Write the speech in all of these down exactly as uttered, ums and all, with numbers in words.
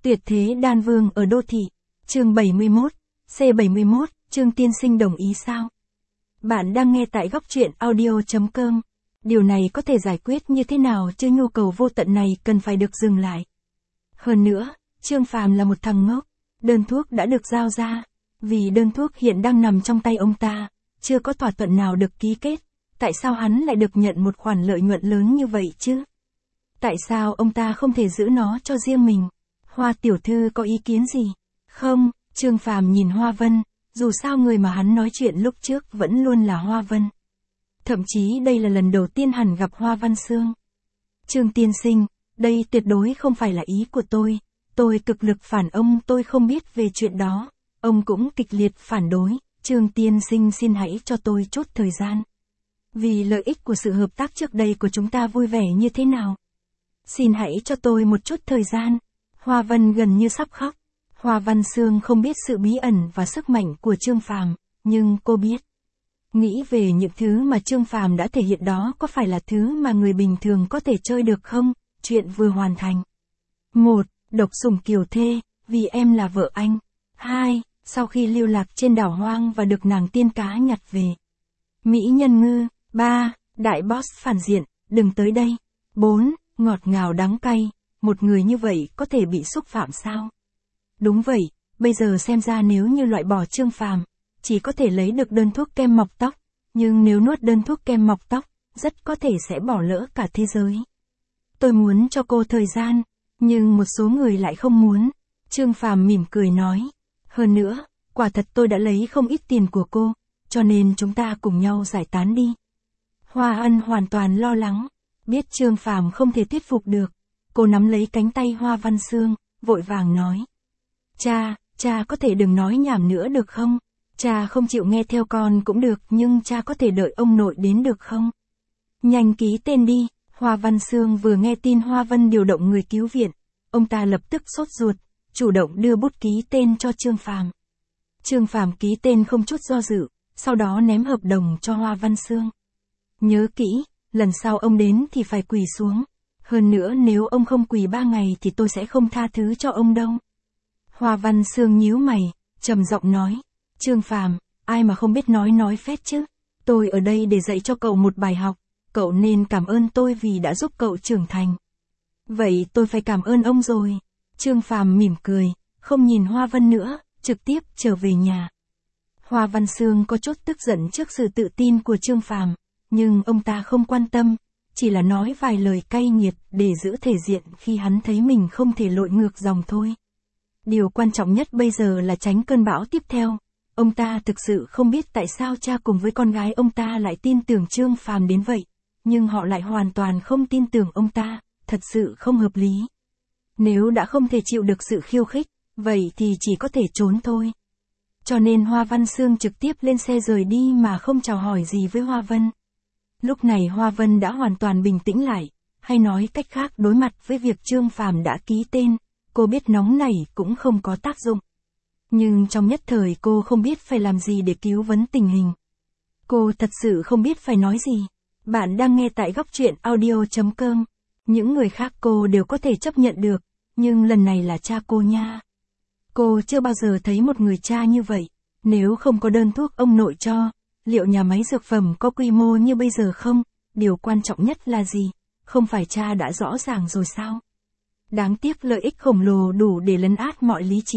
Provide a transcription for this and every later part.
Tuyệt thế đan vương ở đô thị. Chương bảy mươi mốt, C bảy mươi mốt, Trương tiên sinh đồng ý sao? Bạn đang nghe tại góc truyện audio chấm com. Điều này có thể giải quyết như thế nào chứ nhu cầu vô tận này cần phải được dừng lại. Hơn nữa, Trương Phàm là một thằng ngốc. Đơn thuốc đã được giao ra. Vì đơn thuốc hiện đang nằm trong tay ông ta, chưa có thỏa thuận nào được ký kết. Tại sao hắn lại được nhận một khoản lợi nhuận lớn như vậy chứ? Tại sao ông ta không thể giữ nó cho riêng mình? Hoa tiểu thư có ý kiến gì? Không, Trương Phàm nhìn Hoa Vân, dù sao người mà hắn nói chuyện lúc trước vẫn luôn là Hoa Vân. Thậm chí đây là lần đầu tiên hắn gặp Hoa Văn Sương. Trương tiên sinh, đây tuyệt đối không phải là ý của tôi. Tôi cực lực phản ông, tôi không biết về chuyện đó. Ông cũng kịch liệt phản đối. Trương tiên sinh xin hãy cho tôi chút thời gian. Vì lợi ích của sự hợp tác trước đây của chúng ta vui vẻ như thế nào? Xin hãy cho tôi một chút thời gian. Hoa Vân gần như sắp khóc. Hoa Văn Sương không biết sự bí ẩn và sức mạnh của Trương Phàm, nhưng cô biết. Nghĩ về những thứ mà Trương Phàm đã thể hiện đó có phải là thứ mà người bình thường có thể chơi được không? Chuyện vừa hoàn thành. một. Độc sủng kiều thê, vì em là vợ anh. hai. Sau khi lưu lạc trên đảo hoang và được nàng tiên cá nhặt về. Mỹ nhân ngư. ba. Đại boss phản diện, đừng tới đây. bốn. Ngọt ngào đắng cay, một người như vậy có thể bị xúc phạm sao? Đúng vậy, bây giờ xem ra nếu như loại bỏ Trương Phàm, chỉ có thể lấy được đơn thuốc kem mọc tóc, nhưng nếu nuốt đơn thuốc kem mọc tóc, rất có thể sẽ bỏ lỡ cả thế giới. Tôi muốn cho cô thời gian, nhưng một số người lại không muốn. Trương Phàm mỉm cười nói, hơn nữa, quả thật tôi đã lấy không ít tiền của cô, cho nên chúng ta cùng nhau giải tán đi. Hoa Ân hoàn toàn lo lắng. Biết Trương Phàm không thể thuyết phục được, cô nắm lấy cánh tay Hoa Văn Sương, vội vàng nói. Cha, cha có thể đừng nói nhảm nữa được không? Cha không chịu nghe theo con cũng được, nhưng cha có thể đợi ông nội đến được không? Nhanh ký tên đi. Hoa Văn Sương vừa nghe tin Hoa Vân điều động người cứu viện, ông ta lập tức sốt ruột, chủ động đưa bút ký tên cho Trương Phàm. Trương Phàm ký tên không chút do dự, sau đó ném hợp đồng cho Hoa Văn Sương. Nhớ kỹ. Lần sau ông đến thì phải quỳ xuống. Hơn nữa nếu ông không quỳ ba ngày thì tôi sẽ không tha thứ cho ông đâu. Hoa Văn Sương nhíu mày, trầm giọng nói. Trương Phàm, ai mà không biết nói nói phét chứ. Tôi ở đây để dạy cho cậu một bài học. Cậu nên cảm ơn tôi vì đã giúp cậu trưởng thành. Vậy tôi phải cảm ơn ông rồi. Trương Phàm mỉm cười, không nhìn Hoa Vân nữa, trực tiếp trở về nhà. Hoa Văn Sương có chút tức giận trước sự tự tin của Trương Phàm. Nhưng ông ta không quan tâm, chỉ là nói vài lời cay nghiệt để giữ thể diện khi hắn thấy mình không thể lội ngược dòng thôi. Điều quan trọng nhất bây giờ là tránh cơn bão tiếp theo. Ông ta thực sự không biết tại sao cha cùng với con gái ông ta lại tin tưởng Trương Phàm đến vậy, nhưng họ lại hoàn toàn không tin tưởng ông ta, thật sự không hợp lý. Nếu đã không thể chịu được sự khiêu khích, vậy thì chỉ có thể trốn thôi. Cho nên Hoa Văn Sương trực tiếp lên xe rời đi mà không chào hỏi gì với Hoa Vân. Lúc này Hoa Vân đã hoàn toàn bình tĩnh lại, hay nói cách khác đối mặt với việc Trương Phàm đã ký tên, cô biết nóng nảy cũng không có tác dụng. Nhưng trong nhất thời cô không biết phải làm gì để cứu vấn tình hình. Cô thật sự không biết phải nói gì. Bạn đang nghe tại góc truyện audio chấm com. Những người khác cô đều có thể chấp nhận được, nhưng lần này là cha cô nha. Cô chưa bao giờ thấy một người cha như vậy. Nếu không có đơn thuốc ông nội cho, liệu nhà máy dược phẩm có quy mô như bây giờ không? Điều quan trọng nhất là gì? Không phải cha đã rõ ràng rồi sao? Đáng tiếc lợi ích khổng lồ đủ để lấn át mọi lý trí.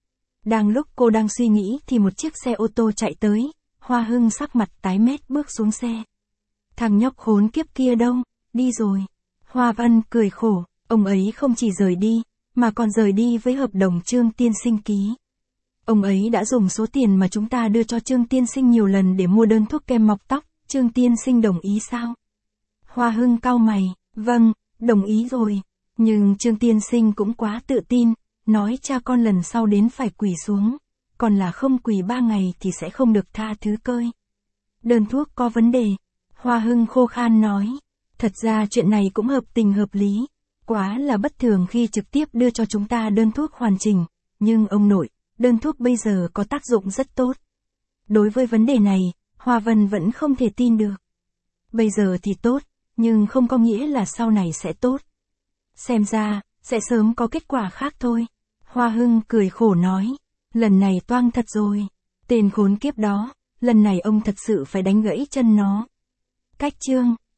Đang lúc cô đang suy nghĩ thì một chiếc xe ô tô chạy tới, Hoa Hưng sắc mặt tái mét bước xuống xe. Thằng nhóc khốn kiếp kia đâu? Đi rồi. Hoa Văn cười khổ, ông ấy không chỉ rời đi, mà còn rời đi với hợp đồng Trương tiên sinh ký. Ông ấy đã dùng số tiền mà chúng ta đưa cho Trương tiên sinh nhiều lần để mua đơn thuốc kem mọc tóc, Trương tiên sinh đồng ý sao? Hoa Hưng cau mày, vâng, đồng ý rồi. Nhưng Trương tiên sinh cũng quá tự tin, nói cha con lần sau đến phải quỳ xuống, còn là không quỳ ba ngày thì sẽ không được tha thứ cơi. Đơn thuốc có vấn đề. Hoa Hưng khô khan nói, thật ra chuyện này cũng hợp tình hợp lý, quá là bất thường khi trực tiếp đưa cho chúng ta đơn thuốc hoàn chỉnh, nhưng ông nội, đơn thuốc bây giờ có tác dụng rất tốt. Đối với vấn đề này, Hoa Vân vẫn không thể tin được. Bây giờ thì tốt, nhưng không có nghĩa là sau này sẽ tốt. Xem ra, sẽ sớm có kết quả khác thôi. Hoa Hưng cười khổ nói. Lần này toang thật rồi. Tên khốn kiếp đó, lần này ông thật sự phải đánh gãy chân nó. Cách chương